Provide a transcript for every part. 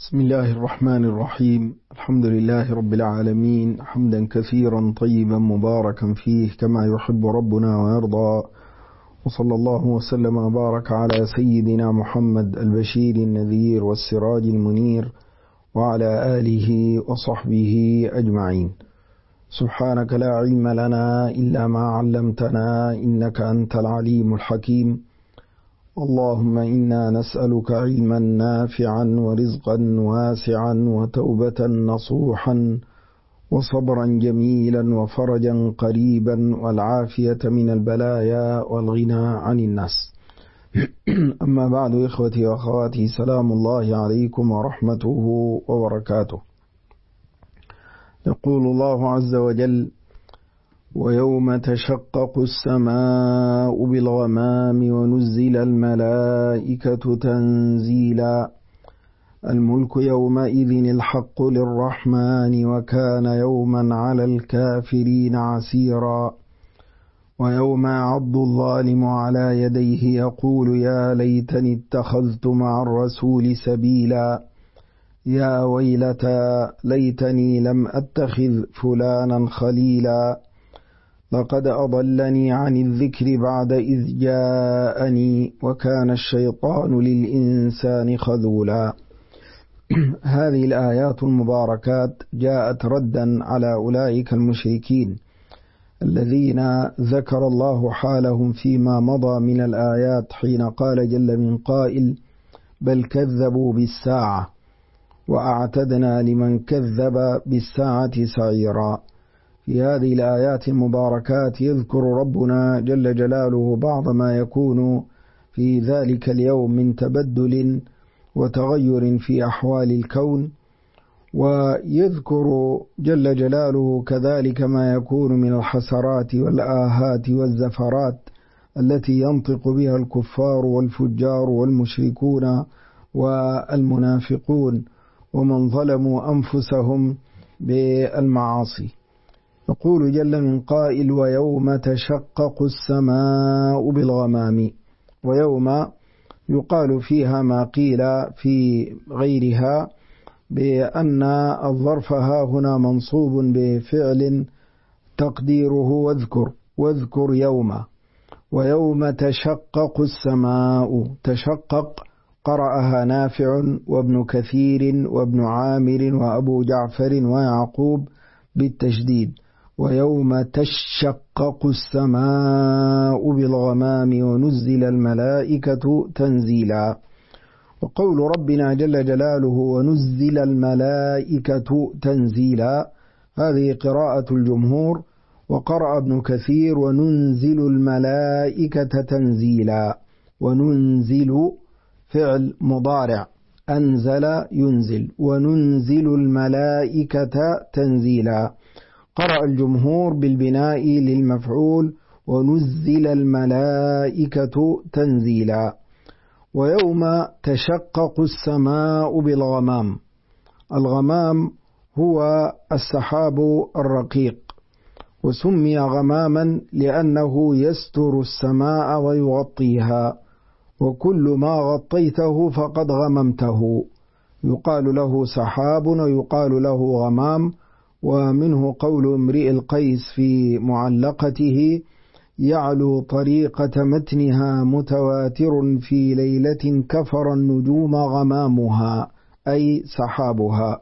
بسم الله الرحمن الرحيم. الحمد لله رب العالمين، حمدا كثيرا طيبا مباركا فيه كما يحب ربنا ويرضى، وصلى الله وسلم وبارك على سيدنا محمد البشير النذير والسراج المنير وعلى آله وصحبه أجمعين. سبحانك لا علم لنا إلا ما علمتنا إنك أنت العليم الحكيم. اللهم إنا نسألك علما نافعا ورزقا واسعا وتوبة نصوحا وصبرا جميلا وفرجا قريبا والعافية من البلايا والغنى عن الناس. أما بعد، إخوتي وأخواتي، سلام الله عليكم ورحمته وبركاته. يقول الله عز وجل: ويوم تشقق السماء بالغمام ونزل الملائكة تنزيلا الملك يومئذ الحق للرحمن وكان يوما على الكافرين عسيرا ويوم يعض الظالم على يديه يقول يا ليتني اتخذت مع الرسول سبيلا يا ويلتى ليتني لم أتخذ فلانا خليلا لقد أضلني عن الذكر بعد إذ جاءني وكان الشيطان للإنسان خذولا. هذه الآيات المباركات جاءت ردا على أولئك المشركين الذين ذكر الله حالهم فيما مضى من الآيات، حين قال جل من قائل: بل كذبوا بالساعة وأعتدنا لمن كذب بالساعة سعيرا. في هذه الآيات المباركات يذكر ربنا جل جلاله بعض ما يكون في ذلك اليوم من تبدل وتغير في أحوال الكون، ويذكر جل جلاله كذلك ما يكون من الحسرات والآهات والزفرات التي ينطق بها الكفار والفجار والمشركون والمنافقون ومن ظلموا أنفسهم بالمعاصي. يقول جل من قائل: ويوم تشقق السماء بالغمام. ويوم يقال فيها ما قيل في غيرها بأن الظرف ها هنا منصوب بفعل تقديره واذكر يوم. ويوم تشقق السماء، تشقق قرأها نافع وابن كثير وابن عامر وأبو جعفر ويعقوب بالتشديد: ويوم تشقق السماء بالغمام ونزل الملائكة تنزيلا. وقول ربنا جل جلاله ونزل الملائكة تنزيلا، هذه قراءة الجمهور، وقرأ ابن كثير وننزل الملائكة تنزيلا. وننزل فعل مضارع، أنزل ينزل، وننزل الملائكة تنزيلا. قرأ الجمهور بالبناء للمفعول ونزل الملائكة تنزيلا. ويوم تشقق السماء بالغمام. الغمام هو السحاب الرقيق، وسمي غماما لأنه يستر السماء ويغطيها، وكل ما غطيته فقد غممته. يقال له سحاب ويقال له غمام. ومنه قول امرئ القيس في معلقته: يعلو طريقة متنها متواتر في ليلة كفر النجوم غمامها، أي سحابها.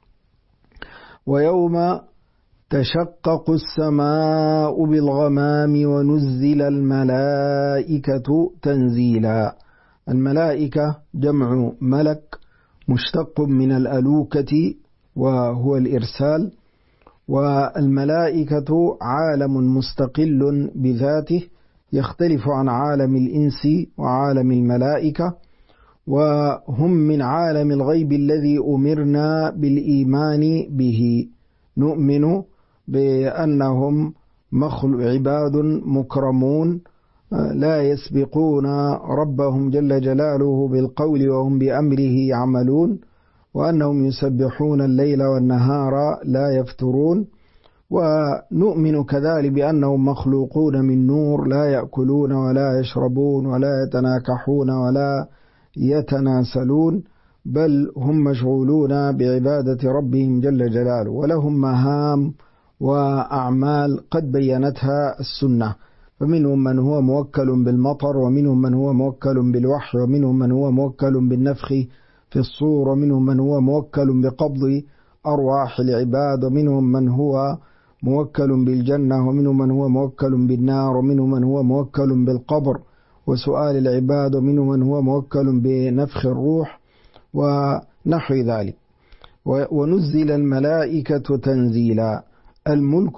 ويوم تشقق السماء بالغمام ونزل الملائكة تنزيلا. الملائكة جمع ملك مشتق من الألوكة وهو الإرسال، والملائكة عالم مستقل بذاته يختلف عن عالم الإنس وعالم الملائكة، وهم من عالم الغيب الذي أمرنا بالإيمان به. نؤمن بأنهم عباد مكرمون لا يسبقون ربهم جل جلاله بالقول وهم بأمره يعملون، وأنهم يسبحون الليل والنهار لا يفترون. ونؤمن كذلك بأنهم مخلوقون من نور، لا يأكلون ولا يشربون ولا يتناكحون ولا يتناسلون، بل هم مشغولون بعبادة ربهم جل جلاله، ولهم مهام وأعمال قد بينتها السنة. فمنهم من هو موكل بالمطر، ومنهم من هو موكل بالوحي، ومنهم من هو موكل بالنفخ في الصور، ومنهم من هو موكل بقبض أرواح العباد، ومنهم من هو موكل بالجنة، ومنهم من هو موكل بالنار، ومنهم من هو موكل بالقبر وسؤال العباد، ومنهم من هو موكل بنفخ الروح ونحو ذلك. ونزل الملائكة تنزيلا. الملك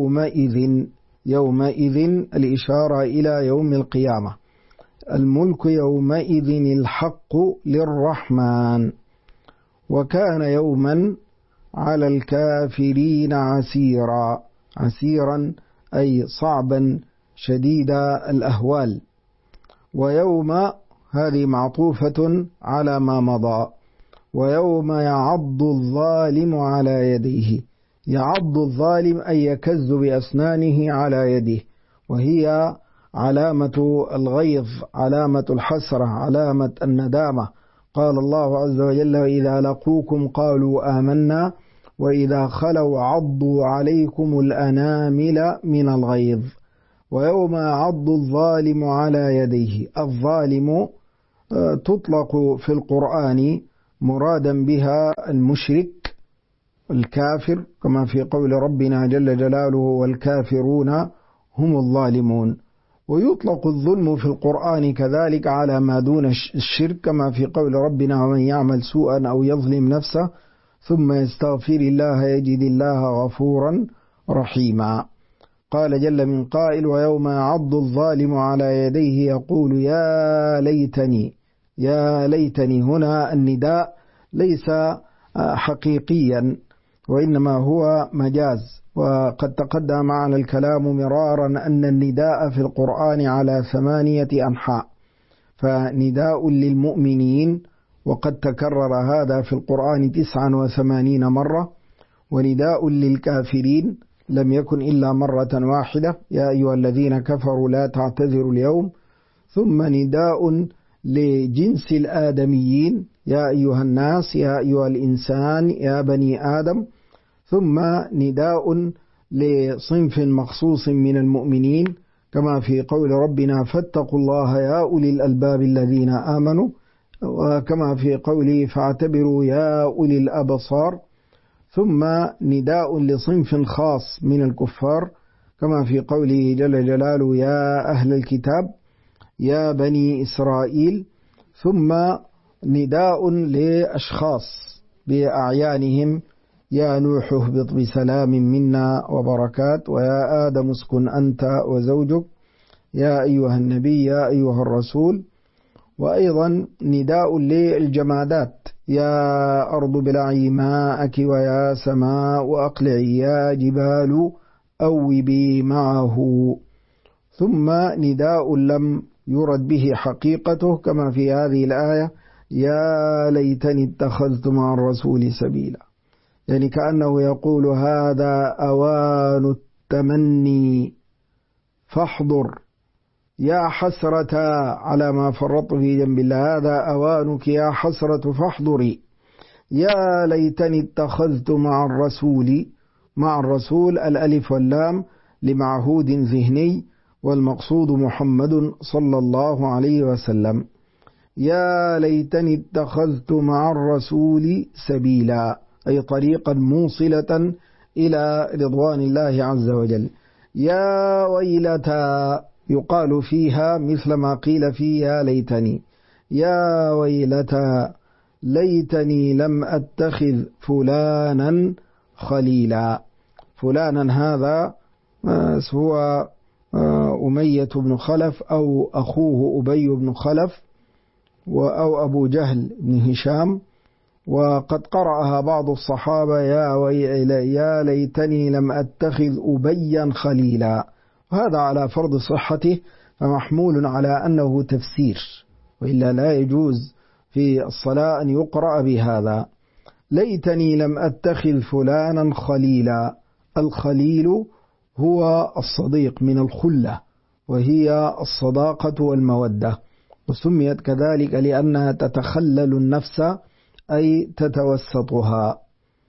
يومئذ الإشارة إلى يوم القيامة. الملك يومئذ الحق للرحمن، وكان يوما على الكافرين عسيرا. عسيرا أي صعبا شديد الأهوال. ويوم هذه معطوفة على ما مضى. ويوم يعض الظالم على يديه. يعض الظالم أي يكز بأسنانه على يده، وهي علامة الغيظ، علامة الحسرة، علامة الندامة. قال الله عز وجل: وإذا لقوكم قالوا آمنا وإذا خلوا عضوا عليكم الأنامل من الغيظ. ويوم يعض الظالم على يديه. الظالم تطلق في القرآن مرادا بها المشرك الكافر، كما في قول ربنا جل جلاله: والكافرون هم الظالمون. ويطلق الظلم في القرآن كذلك على ما دون الشرك، كما في قول ربنا: ومن يعمل سوءا أو يظلم نفسه ثم يستغفر الله يجد الله غفورا رحيما. قال جل من قائل: ويوم يعض الظالم على يديه يقول يا ليتني. يا ليتني هنا النداء ليس حقيقيا، وإنما هو مجاز. وقد تقدم معنا الكلام مرارا أن النداء في القرآن على 8 أنحاء. فنداء للمؤمنين، وقد تكرر هذا في القرآن 89 مرة. ونداء للكافرين لم يكن إلا مرة واحدة: يا أيها الذين كفروا لا تعتذروا اليوم. ثم نداء لجنس الآدميين: يا أيها الناس، يا أيها الإنسان، يا بني آدم. ثم نداء لصنف مخصوص من المؤمنين، كما في قول ربنا: فاتقوا الله يا أولي الألباب الذين آمنوا. وكما في قوله: فاعتبروا يا أولي الأبصار. ثم نداء لصنف خاص من الكفار، كما في قوله جل جلاله: يا أهل الكتاب، يا بني إسرائيل. ثم نداء لأشخاص بأعيانهم: يا نوح اهبط بسلام منا وبركات، ويا آدم اسكن أنت وزوجك، يا أيها النبي، يا أيها الرسول. وأيضا نداء للجمادات: يا أرض ابلعي ماءك، ويا سماء أقلعي، يا جبال أوبي معه. ثم نداء لم يرد به حقيقته، كما في هذه الآية: يا ليتني اتخذت مع الرسول سبيلا. يعني كأنه يقول: هذا أوان التمني فاحضر، يا حسرة على ما فرطت في جنب الله، هذا أوانك يا حسرة فاحضري. يا ليتني اتخذت مع الرسول الألف واللام لمعهود ذهني، والمقصود محمد صلى الله عليه وسلم. يا ليتني اتخذت مع الرسول سبيلا، أي طريقا موصلة إلى رضوان الله عز وجل. يا ويلتا يقال فيها مثل ما قيل في يا ليتني: يا ويلتا ليتني لم أتخذ فلانا خليلا. فلانا هذا هو أمية بن خلف، أو أخوه أبي بن خلف، أو أبو جهل بن هشام. وقد قرأها بعض الصحابة: يا ليتني لم أتخذ أبيا خليلا. وهذا على فرض صحته، فمحمول على أنه تفسير، وإلا لا يجوز في الصلاة أن يقرأ بهذا. ليتني لم أتخذ فلانا خليلا. الخليل هو الصديق من الخلة، وهي الصداقة والمودة، وسميت كذلك لأنها تتخلل النفس أي تتوسطها.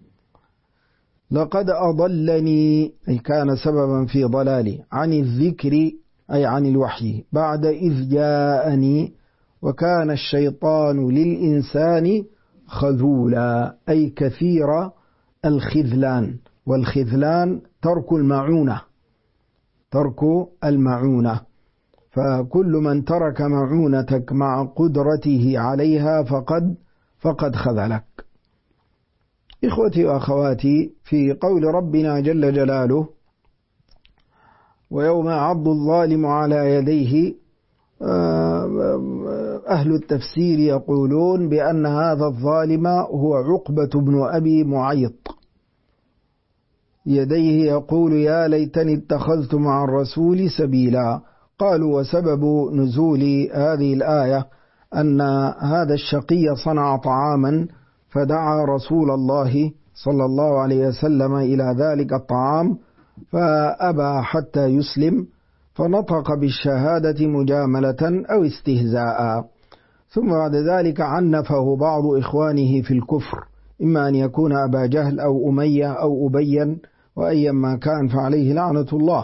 لقد أضلني أي كان سببا في ضلالي عن الذكر أي عن الوحي بعد إذ جاءني وكان الشيطان للإنسان خذولا أي كثير الخذلان، والخذلان ترك المعونة، فكل من ترك معونتك مع قدرته عليها فقد خذلك. إخوتي وأخواتي، في قول ربنا جل جلاله ويوم يعض الظالم على يديه، أهل التفسير يقولون بأن هذا الظالم هو عقبة بن أبي معيط، يديه يقول يا ليتني اتخذت مع الرسول سبيلا. قالوا وسبب نزول هذه الآية أن هذا الشقي صنع طعاما فدعا رسول الله صلى الله عليه وسلم إلى ذلك الطعام فأبى حتى يسلم، فنطق بالشهادة مجاملة أو استهزاء، ثم بعد ذلك عنفه بعض إخوانه في الكفر، إما أن يكون أبا جهل أو أمية أو أبيا، وأيا ما كان فعليه لعنة الله.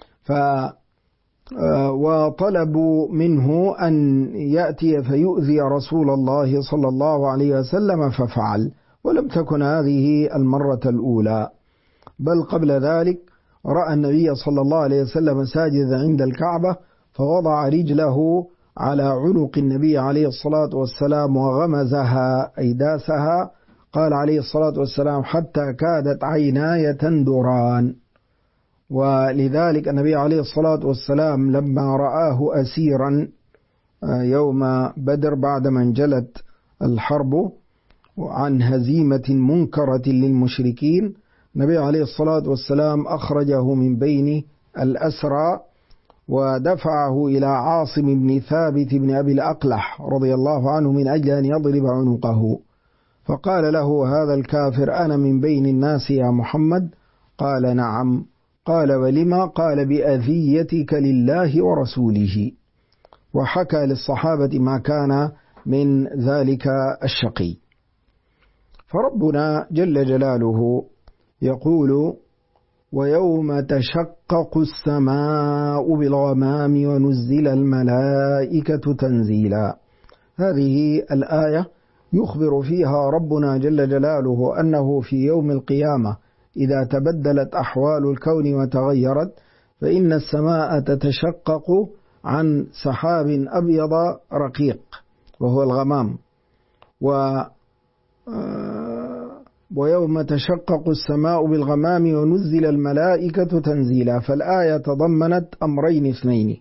وطلبوا منه أن يأتي فيؤذي رسول الله صلى الله عليه وسلم ففعل، ولم تكن هذه المرة الأولى، بل قبل ذلك رأى النبي صلى الله عليه وسلم ساجدا عند الكعبة فوضع رجله على عنق النبي عليه الصلاة والسلام وغمزها أي داسها، قال عليه الصلاة والسلام حتى كادت عيناي تندران. ولذلك النبي عليه الصلاة والسلام لما رآه أسيرا يوم بدر بعدما انجلت الحرب عن هزيمة منكرة للمشركين، النبي عليه الصلاة والسلام أخرجه من بين الأسرى ودفعه إلى عاصم بن ثابت بن أبي الأقلح رضي الله عنه من أجل أن يضرب عنقه، فقال له هذا الكافر أنا من بين الناس يا محمد؟ قال نعم. قال ولما؟ قال بأذيتك لله ورسوله، وحكى للصحابة ما كان من ذلك الشقي. فربنا جل جلاله يقول ويوم تشقق السماء بالغمام ونزل الملائكة تنزيلا. هذه الآية يخبر فيها ربنا جل جلاله أنه في يوم القيامة إذا تبدلت أحوال الكون وتغيرت فإن السماء تتشقق عن سحاب أبيض رقيق وهو الغمام، ويوم تشقق السماء بالغمام ونزل الملائكة تنزيلا. فالآية تضمنت أمرين اثنين،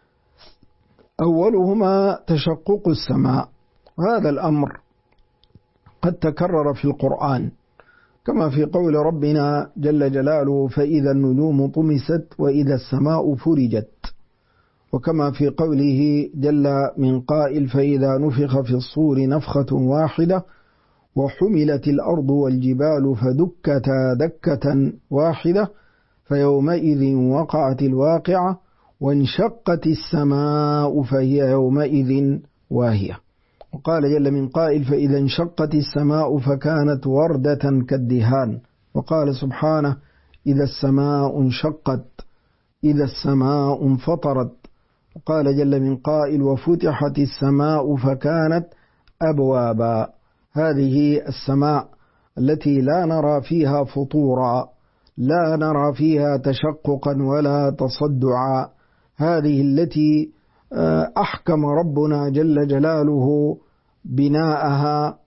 أولهما تشقق السماء، وهذا الأمر قد تكرر في القرآن كما في قول ربنا جل جلاله فإذا النجوم طمست وإذا السماء فرجت، وكما في قوله جل من قائل فإذا نفخ في الصور نفخة واحدة وحملت الأرض والجبال فدكتا دكة واحدة فيومئذ وقعت الواقعة وانشقت السماء فهي يومئذ واهية. وقال جل من قائل فإذا انشقت السماء فكانت وردة كالدهان، وقال سبحانه إذا السماء انشقت إذا السماء انفطرت، وقال جل من قائل وفتحت السماء فكانت أبوابا. هذه السماء التي لا نرى فيها فطورا، لا نرى فيها تشققا ولا تصدعا، هذه التي أحكم ربنا جل جلاله بناءها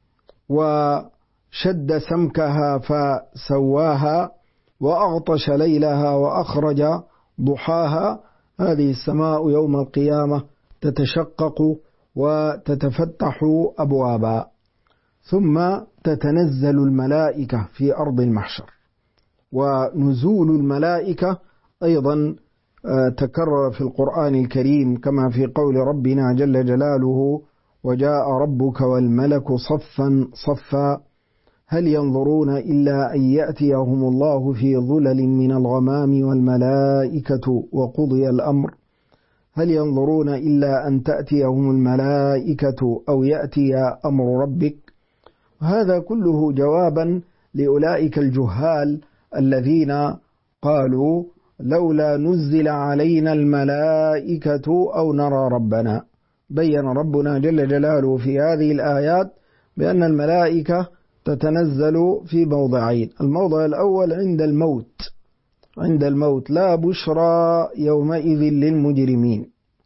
وشد سمكها فسواها وأغطش ليلها وأخرج ضحاها. هذه السماء يوم القيامة تتشقق وتتفتح أبوابا، ثم تتنزل الملائكة في أرض المحشر. ونزول الملائكة أيضا تكرر في القرآن الكريم كما في قول ربنا جل جلاله وجاء ربك والملك صفا صفا هل ينظرون إلا أن يأتيهم الله في ظلل من الغمام والملائكة وقضي الأمر هل ينظرون إلا أن تأتيهم الملائكة أو يأتي أمر ربك. هذا كله جوابا لأولئك الجهال الذين قالوا لولا نزل علينا الملائكة أو نرى ربنا. بين ربنا جل جلاله في هذه الآيات بأن الملائكة تتنزل في موضعين: الموضع الأول عند الموت لا بشرى يومئذ للمجرمين،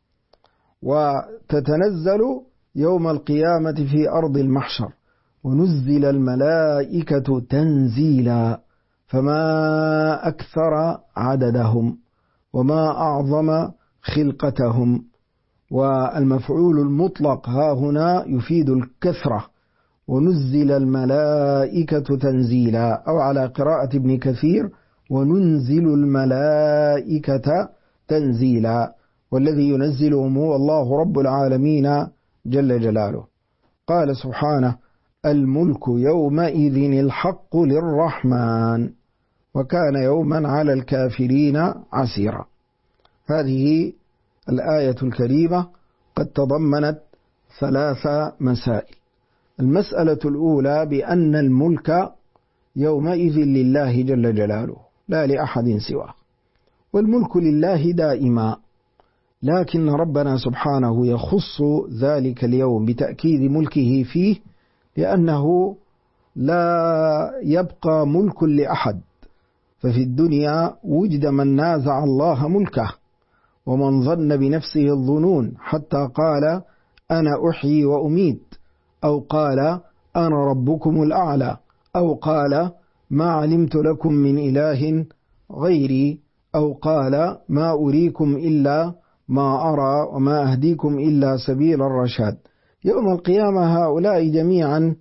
وتتنزل يوم القيامة في أرض المحشر. ونزل الملائكة تنزيلا فما أكثر عددهم وما أعظم خلقتهم. والمفعول المطلق ها هنا يفيد الكثرة. ونزل الملائكة تنزيلا، أو على قراءة ابن كثير وننزل الملائكة تنزيلا، والذي ينزلهم هو الله رب العالمين جل جلاله. قال سبحانه: الملك يومئذ الحق للرحمن وكان يوما على الكافرين عسيرا. هذه الآية الكريمة قد تضمنت 3 مسائل. المسألة الأولى بأن الملك يومئذ لله جل جلاله لا لأحد سواه، والملك لله دائما، لكن ربنا سبحانه يخص ذلك اليوم بتأكيد ملكه فيه، لأنه لا يبقى ملك لأحد. ففي الدنيا وجد من نازع الله ملكه، ومن ظن بنفسه الظنون، حتى قال أنا أحيي وأميت، أو قال أنا ربكم الأعلى، أو قال ما علمت لكم من إله غيري، أو قال ما أريكم إلا ما أرى وما أهديكم إلا سبيل الرشاد. يوم القيامة هؤلاء جميعا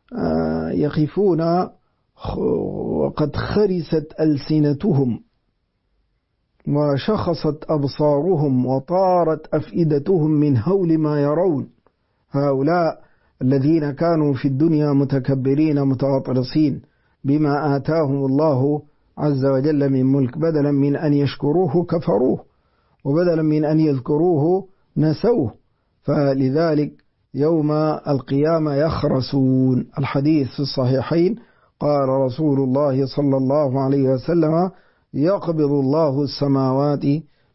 يخفون وقد خرست ألسنتهم وشخصت أبصارهم وطارت أفئدتهم من هول ما يرون. هؤلاء الذين كانوا في الدنيا متكبرين متغطرسين بما آتاهم الله عز وجل من ملك، بدلا من أن يشكروه كفروه، وبدلا من أن يذكروه نسوه. فلذلك يوم القيامة يخرسون. الحديث في الصحيحين قال رسول الله صلى الله عليه وسلم: يقبض الله السماوات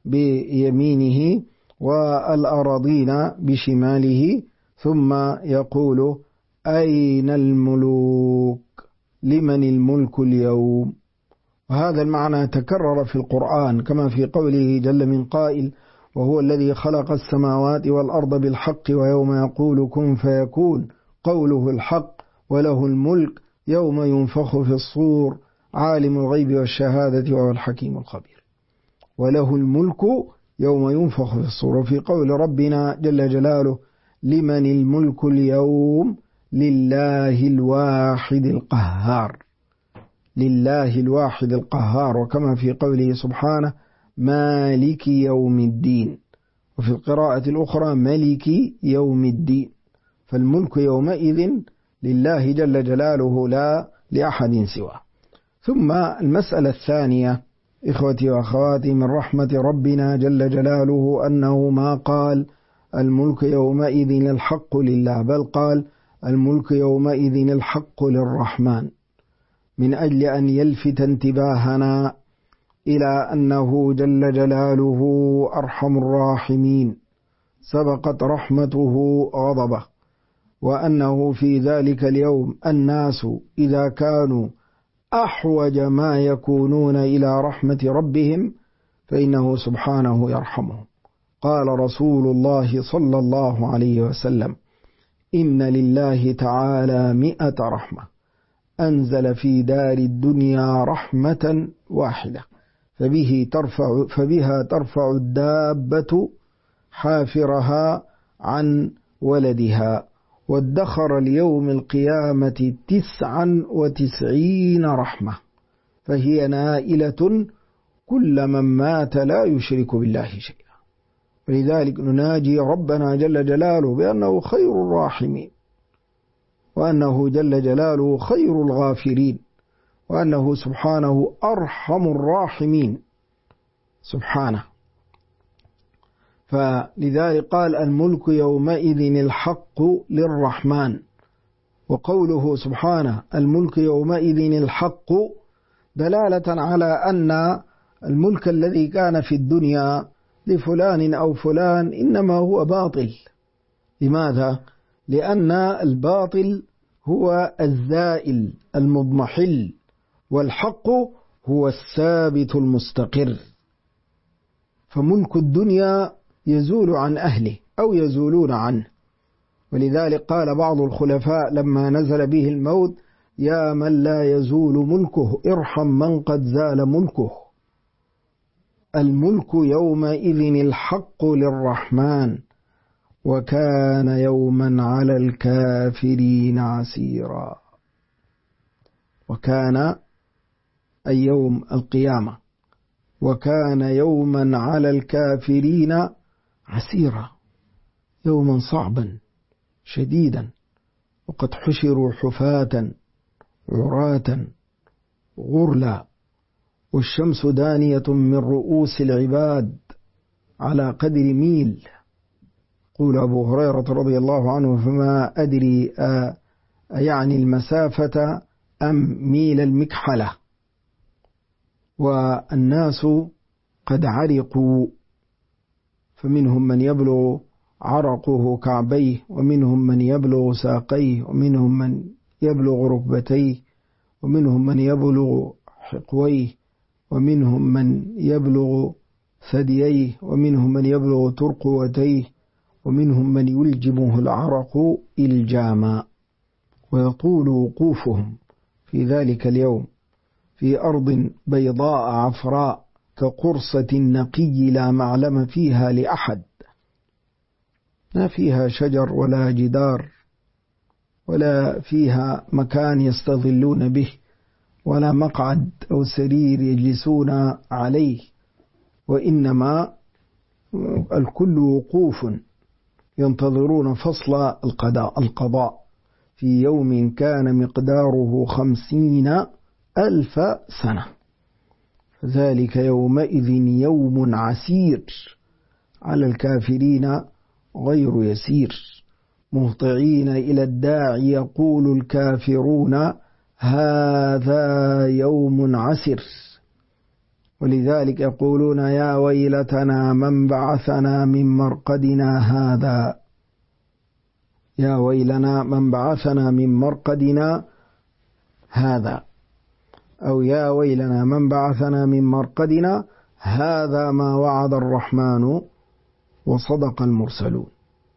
بيمينه والأراضين بشماله ثم يقول: أين الملوك؟ لمن الملك اليوم؟ وهذا المعنى تكرر في القرآن، كما في قوله جل من قائل: وهو الذي خلق السماوات والأرض بالحق ويوم يقول كن فيكون قوله الحق وله الملك يوم ينفخ في الصور عالم الغيب والشهادة وهو الحكيم الخبير. وله الملك يوم ينفخ في الصور. وفي قول ربنا جل جلاله: لمن الملك اليوم؟ لله الواحد القهار. لله الواحد القهار. وكما في قوله سبحانه: مالك يوم الدين. وفي القراءة الأخرى: ملك يوم الدين. فالملك يومئذ لله جل جلاله لا لأحد سواه. ثم المسألة الثانية إخوتي وأخواتي من رحمة ربنا جل جلاله أنه ما قال الملك يومئذ الحق لله، بل قال الملك يومئذ الحق للرحمن، من أجل أن يلفت انتباهنا إلى أنه جل جلاله أرحم الراحمين، سبقت رحمته غضبه، وأنه في ذلك اليوم الناس إذا كانوا أحوج ما يكونون إلى رحمة ربهم فإنه سبحانه يرحمهم. قال رسول الله صلى الله عليه وسلم: إن لله تعالى 100 رحمة أنزل في دار الدنيا رحمة واحدة فبها ترفع الدابة حافرها عن ولدها، وادخر ليوم القيامة 99 رحمة، فهي نائلة كل من مات لا يشرك بالله شيئا. ولذلك نناجي ربنا جل جلاله بأنه خير الراحمين، وأنه جل جلاله خير الغافرين، وأنه سبحانه أرحم الراحمين سبحانه. فلذلك قال الملك يومئذ الحق للرحمن، وقوله سبحانه الملك يومئذ الحق دلالة على أن الملك الذي كان في الدنيا لفلان أو فلان إنما هو باطل. لماذا؟ لأن الباطل هو الزائل المضمحل، والحق هو الثابت المستقر. فملك الدنيا يزول عن أهله أو يزولون عنه، ولذلك قال بعض الخلفاء لما نزل به الموت يا من لا يزول ملكه ارحم من قد زال ملكه. الملك يومئذ الحق للرحمن وكان يوما على الكافرين عسيرا. وكان أي يوم القيامة، وكان يوما على الكافرين عسيرا، يوما صعبا شديدا، وقد حشروا حفاة عراة غرلا والشمس دانية من رؤوس العباد على قدر ميل. قول أبو هريرة رضي الله عنه فما أدري يعني المسافة أم ميل المكحلة. والناس قد عرقوا، فمنهم من يبلغ عرقه كعبيه، ومنهم من يبلغ ساقيه، ومنهم من يبلغ ركبتيه، ومنهم من يبلغ حقويه، ومنهم من يبلغ ثدييه، ومنهم من يبلغ ترقوتيه، ومنهم من يلجمه العرق إلجاما. ويطول وقوفهم في ذلك اليوم في أرض بيضاء عفراء كقرصة النقي لا معلم فيها لأحد، ما فيها شجر ولا جدار ولا فيها مكان يستظلون به ولا مقعد أو سرير يجلسون عليه، وإنما الكل وقوف ينتظرون فصل القضاء في يوم كان مقداره 50,000 سنة. ذلك يومئذ يوم عسير على الكافرين غير يسير. مهطعين إلى الداعي يقول الكافرون هذا يوم عسر. ولذلك يقولون يا ويلتنا من بعثنا من مرقدنا هذا، يا ويلنا من بعثنا من مرقدنا هذا، أو يا ويلنا من بعثنا من مرقدنا هذا ما وعد الرحمن وصدق المرسلون.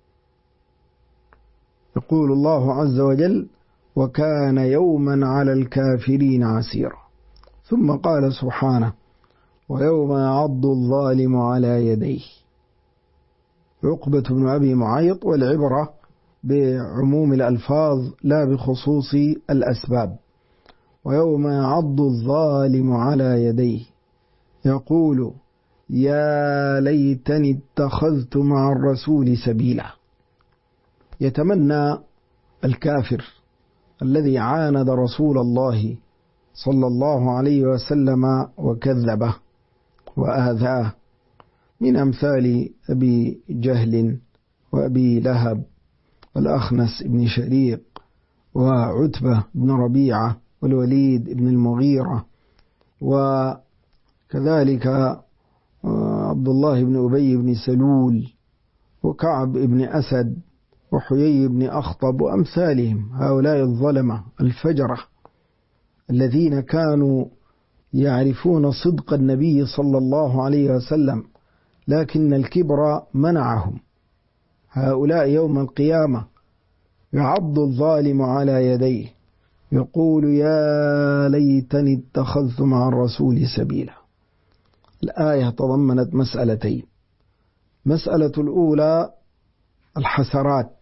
يقول الله عز وجل وكان يوما على الكافرين عسيرا. ثم قال سبحانه ويوم يعض الظالم على يديه. عقبة بن أبي معيط، والعبرة بعموم الألفاظ لا بخصوص الأسباب. ويوم يعض الظالم على يديه يقول يا ليتني اتخذت مع الرسول سبيلا. يتمنى الكافر الذي عاند رسول الله صلى الله عليه وسلم وكذبه وآذاه، من أمثال أبي جهل وأبي لهب والأخنس بن شريق وعتبة بن ربيعة والوليد بن المغيرة، وكذلك عبد الله بن أبي بن سلول وكعب بن أسد وحيي بن أخطب وأمثالهم. هؤلاء الظلمة الفجرة الذين كانوا يعرفون صدق النبي صلى الله عليه وسلم، لكن الكبر منعهم. هؤلاء يوم القيامة يعض الظالم على يديه يقول يا ليتني اتخذت مع الرسول سبيلا. الآية تضمنت مسألتين. مسألة الأولى الحسرات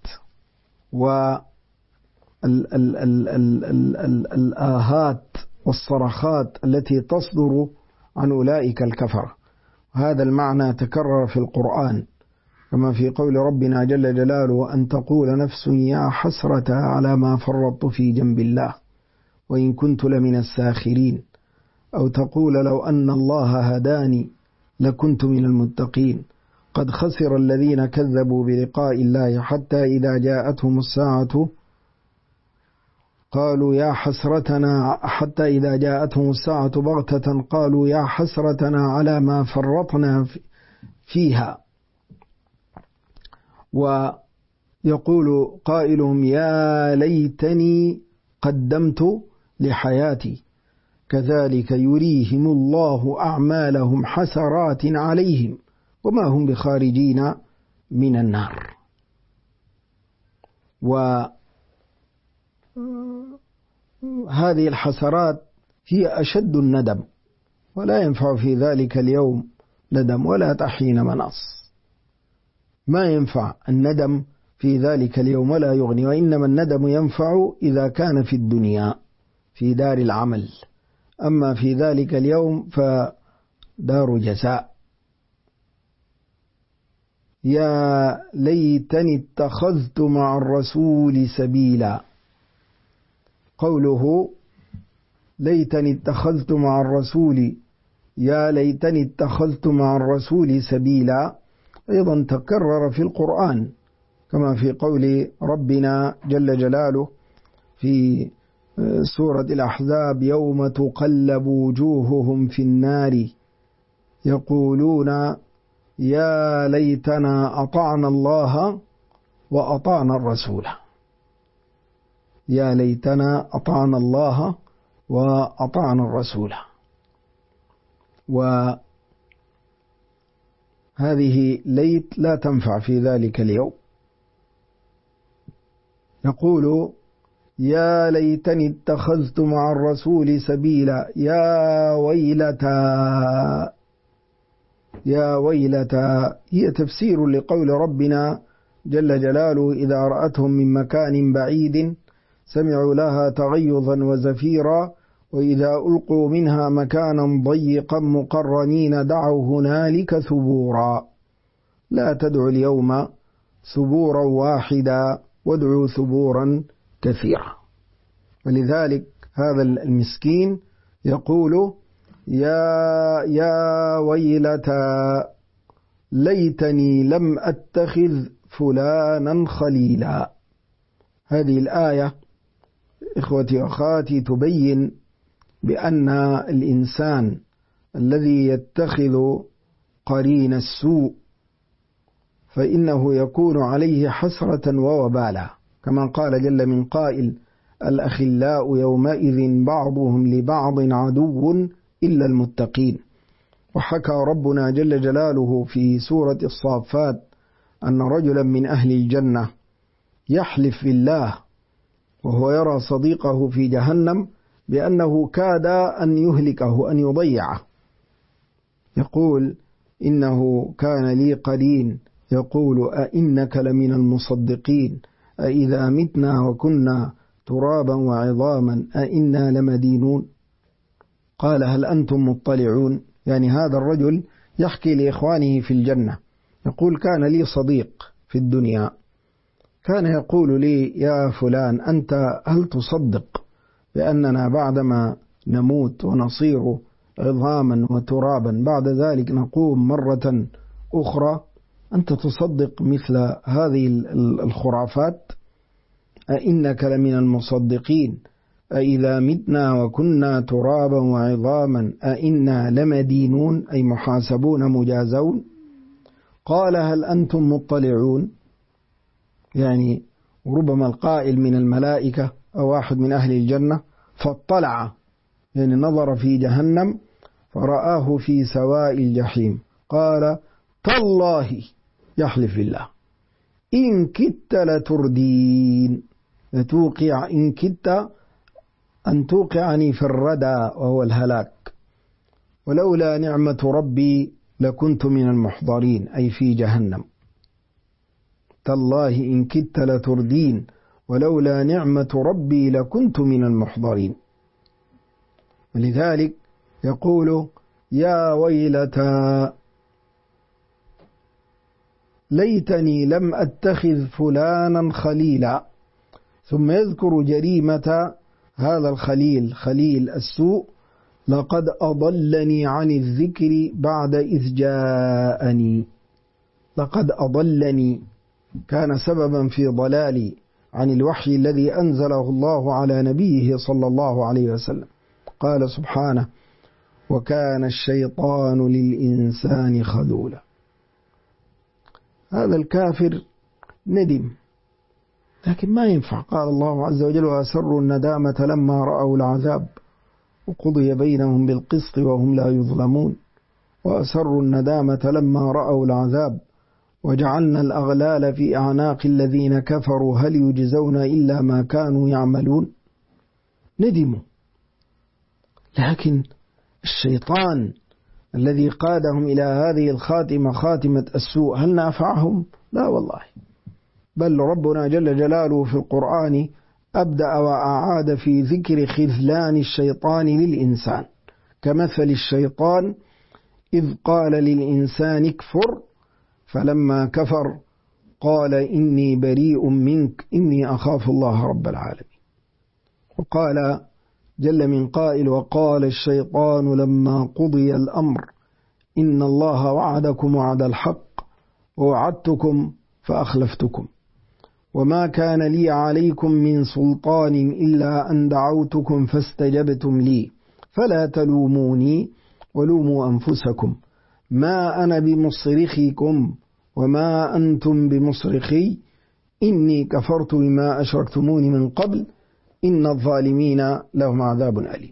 والآهات والصرخات التي تصدر عن أولئك الكفرة. هذا المعنى تكرر في القرآن كما في قول ربنا جل جلاله أن تقول نفس يا حسرة على ما فرطت في جنب الله وإن كنت لمن الساخرين، أو تقول لو أن الله هداني لكنت من المتقين. قد خسر الذين كذبوا بلقاء الله حتى إذا جاءتهم الساعة قالوا يا حسرتنا، حتى إذا جاءتهم الساعة بغتة قالوا يا حسرتنا على ما فرطنا فيها. ويقول قائلهم يا ليتني قدمت لحياتي، كذلك يريهم الله أعمالهم حسرات عليهم وما هم بخارجين من النار. وهذه الحسرات هي أشد الندم، ولا ينفع في ذلك اليوم ندم ولا تحين مناص. ما ينفع الندم في ذلك اليوم ولا يغني، وإنما الندم ينفع إذا كان في الدنيا في دار العمل، أما في ذلك اليوم فدار جزاء. يا ليتني اتخذت مع الرسول سبيلا. قوله ليتني اتخذت مع الرسول، يا ليتني اتخذت مع الرسول سبيلا، أيضا تكرر في القرآن كما في قول ربنا جل جلاله في سورة الأحزاب يوم تقلب وجوههم في النار يقولون يا ليتنا أطعنا الله وأطعنا الرسول. يا ليتنا أطعنا الله وأطعنا الرسول. وهذه ليت لا تنفع في ذلك اليوم. يقول يا ليتني اتخذت مع الرسول سبيلا، يا ويلتا. يا ويلتا هي تفسير لقول ربنا جل جلاله إذا رأتهم من مكان بعيد سمعوا لها تغيظا وزفيرا وإذا ألقوا منها مكانا ضيقا مقرنين دعوا هنالك ثبورا. لا تدعوا اليوم ثبورا واحدا وادعوا ثبورا كثيرا. ولذلك هذا المسكين يقول يا ويلتا ليتني لم أتخذ فلانا خليلا. هذه الآية إخوتي وأخواتي تبين بأن الإنسان الذي يتخذ قرين السوء فإنه يكون عليه حسرة ووبالا، كما قال جل من قائل الأخلاء يومئذ بعضهم لبعض عدو إلا المتقين. وحكى ربنا جل جلاله في سورة الصافات أن رجلا من أهل الجنة يحلف بالله وهو يرى صديقه في جهنم بأنه كاد أن يهلكه أن يضيعه، يقول إنه كان لي قرين يقول أئنك لمن المصدقين أئذا متنا وكنا ترابا وعظاما أئنا لمدينون. قال هل أنتم مطلعون؟ يعني هذا الرجل يحكي لإخوانه في الجنة، يقول كان لي صديق في الدنيا كان يقول لي يا فلان أنت هل تصدق بأننا بعدما نموت ونصير عظاما وترابا بعد ذلك نقوم مرة أخرى؟ أنت تصدق مثل هذه الخرافات؟ أئنك لمن المصدقين أئذا متنا وكنا ترابا وعظاما أئنا لمدينون أي محاسبون مجازون. قال هل أنتم مطلعون؟ يعني ربما القائل من الملائكة أو واحد من أهل الجنة فاطلع، يعني نظر في جهنم فرآه في سواء الجحيم. قال تالله يحلف بالله إن كدت لتردين، لتوقع إن كدت أن توقعني في الردى وهو الهلاك، ولولا نعمة ربي لكنت من المحضرين أي في جهنم. تالله إن كدت لتردين ولولا نعمة ربي لكنت من المحضرين. ولذلك يقول يا ويلتا ليتني لم أتخذ فلانا خليلا، ثم يذكر جريمة هذا الخليل خليل السوء لقد أضلني عن الذكر بعد إذ جاءني. لقد أضلني كان سببا في ضلالي عن الوحي الذي أنزله الله على نبيه صلى الله عليه وسلم. قال سبحانه: وكان الشيطان للإنسان خذولا. هذا الكافر ندم، لكن ما ينفع. قال الله عز وجل: وأسروا الندامة لما رأوا العذاب وقضي بينهم بالقسط وهم لا يظلمون. وأسروا الندامة لما رأوا العذاب وجعلنا الأغلال في أعناق الذين كفروا هل يجزون إلا ما كانوا يعملون. ندموا، لكن الشيطان الذي قادهم إلى هذه الخاتمة، خاتمة السوء، هل نافعهم؟ لا والله. بل ربنا جل جلاله في القرآن أبدأ وأعاد في ذكر خذلان الشيطان للإنسان، كمثل الشيطان إذ قال للإنسان اكفر فلما كفر قال إني بريء منك إني أخاف الله رب العالمين. وقال جل من قائل: وقال الشيطان لما قضي الأمر إن الله وعدكم وعد الحق ووعدتكم فأخلفتكم وما كان لي عليكم من سلطان إلا أن دعوتكم فاستجبتم لي فلا تلوموني ولوموا أنفسكم ما أنا بمصرخكم وما أنتم بمصرخي إني كفرت بما أشركتموني من قبل إن الظالمين لهم عذاب أليم.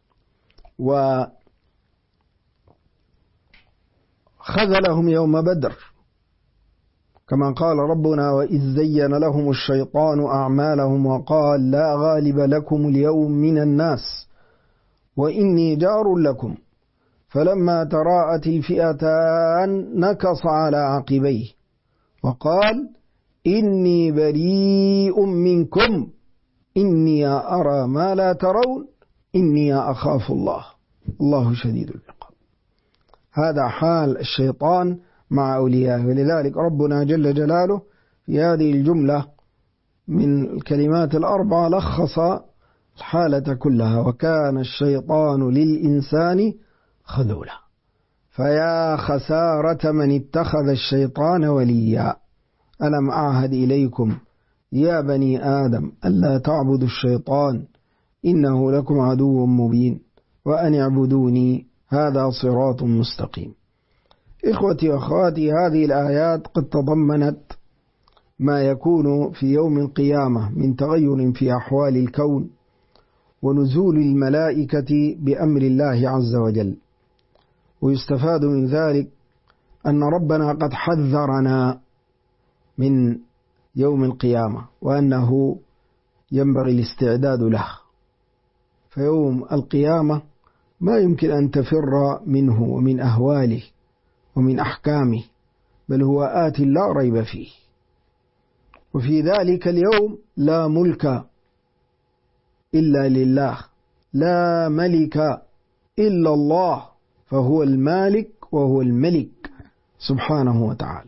وخذلهم يوم بدر كما قال ربنا: وإذ زين لهم الشيطان أعمالهم وقال لا غالب لكم اليوم من الناس وإني جار لكم فلما تراءت الفئتان نكص على عقبيه وقال إني بريء منكم إني أرى ما لا ترون إني أخاف الله الله شديد العقاب. هذا حال الشيطان مع أوليائه. ولذلك ربنا جل جلاله في هذه الجملة من الكلمات الأربعة لخص الحالة كلها: وكان الشيطان للإنسان خذولا. فيا خسارة من اتخذ الشيطان وليا ألم أعهد إليكم يا بني آدم ألا تعبدوا الشيطان إنه لكم عدو مبين وأن اعبدوني هذا صراط مستقيم. إخوتي وأخواتي، هذه الآيات قد تضمنت ما يكون في يوم القيامة من تغير في أحوال الكون ونزول الملائكة بأمر الله عز وجل. ويستفاد من ذلك أن ربنا قد حذرنا من يوم القيامة وأنه ينبغي الاستعداد له. فيوم القيامة ما يمكن أن تفر منه ومن أهواله ومن أحكامه، بل هو آت لا ريب فيه. وفي ذلك اليوم لا ملك إلا لله، لا ملك إلا الله، فهو المالك وهو الملك سبحانه وتعالى.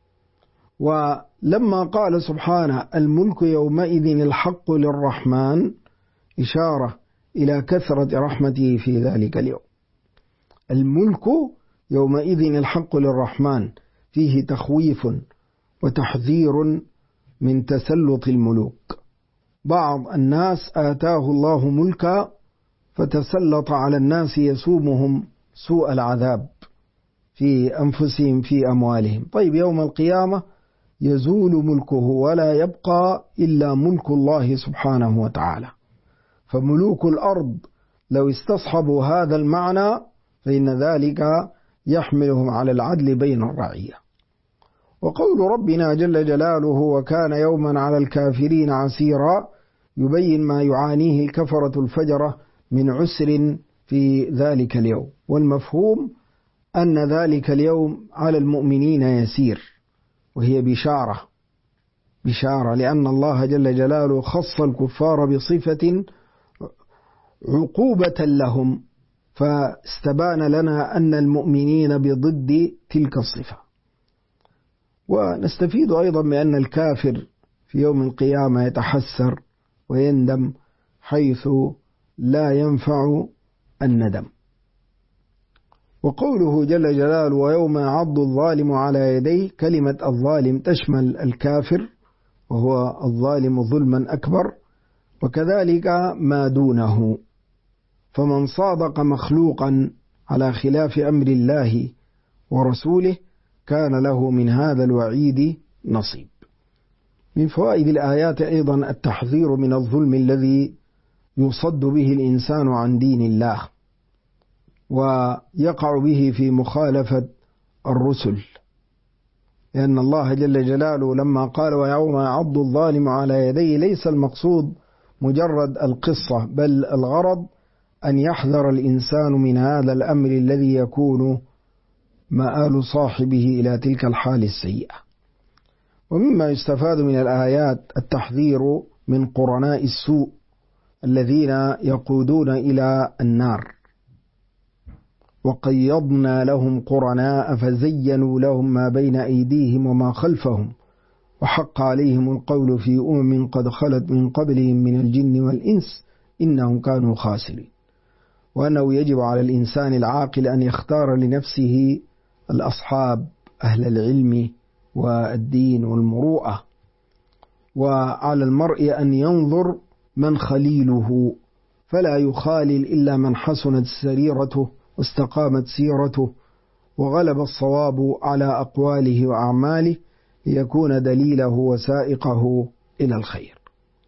ولما قال سبحانه الملك يومئذ الحق للرحمن إشارة إلى كثرة رحمته في ذلك اليوم. الملك يومئذ الحق للرحمن فيه تخويف وتحذير من تسلط الملوك. بعض الناس آتاه الله ملكا فتسلط على الناس يسومهم سوء العذاب في أنفسهم في أموالهم. طيب يوم القيامة يزول ملكه ولا يبقى إلا ملك الله سبحانه وتعالى. فملوك الأرض لو استصحبوا هذا المعنى فإن ذلك يحملهم على العدل بين الرعية. وقول ربنا جل جلاله وكان يوما على الكافرين عسيرا يبين ما يعانيه الكفرة الفجرة من عسر في ذلك اليوم. والمفهوم أن ذلك اليوم على المؤمنين يسير، وهي بشارة لأن الله جل جلاله خص الكفار بصفة عقوبة لهم، فاستبان لنا أن المؤمنين بضد تلك الصفة. ونستفيد أيضا بأن الكافر في يوم القيامة يتحسر ويندم حيث لا ينفع الندم. وقوله جل جلاله ويوم يعض الظالم على يديه، كلمة الظالم تشمل الكافر وهو الظالم ظلما أكبر، وكذلك ما دونه. فمن صادق مخلوقا على خلاف أمر الله ورسوله كان له من هذا الوعيد نصيب. من فوائد الآيات أيضا التحذير من الظلم الذي يصد به الإنسان عن دين الله ويقع به في مخالفة الرسل، لأن الله جل جلاله لما قال ويوم يعض الظالم على يديه ليس المقصود مجرد القصة، بل الغرض أن يحذر الإنسان من هذا الأمر الذي يكون مآل صاحبه إلى تلك الحال السيئة. ومما يستفاد من الآيات التحذير من قرناء السوء الذين يقودون إلى النار. وقيضنا لهم قرناء فزينوا لهم ما بين أيديهم وما خلفهم وحق عليهم القول في قد خلت من قبلهم من الجن والإنس إنهم كانوا خاسرين. وأنه يجب على الإنسان العاقل أن يختار لنفسه الأصحاب أهل العلم والدين والمروءة، وعلى المرء أن ينظر من خليله، فلا يخالل إلا من حسنت سريرته واستقامت سيرته وغلب الصواب على أقواله وأعماله ليكون دليله وسائقه إلى الخير.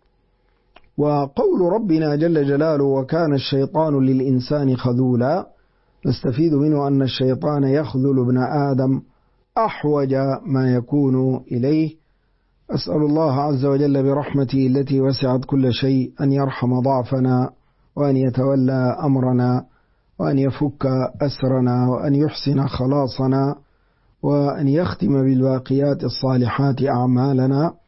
وقول ربنا جل جلاله وكان الشيطان للإنسان خذولا، نستفيد منه أن الشيطان يخذل ابن آدم أحوج ما يكون إليه. أسأل الله عز وجل برحمته التي وسعت كل شيء أن يرحم ضعفنا وأن يتولى أمرنا وأن يفك أسرنا وأن يحسن خلاصنا وأن يختم بالباقيات الصالحات أعمالنا.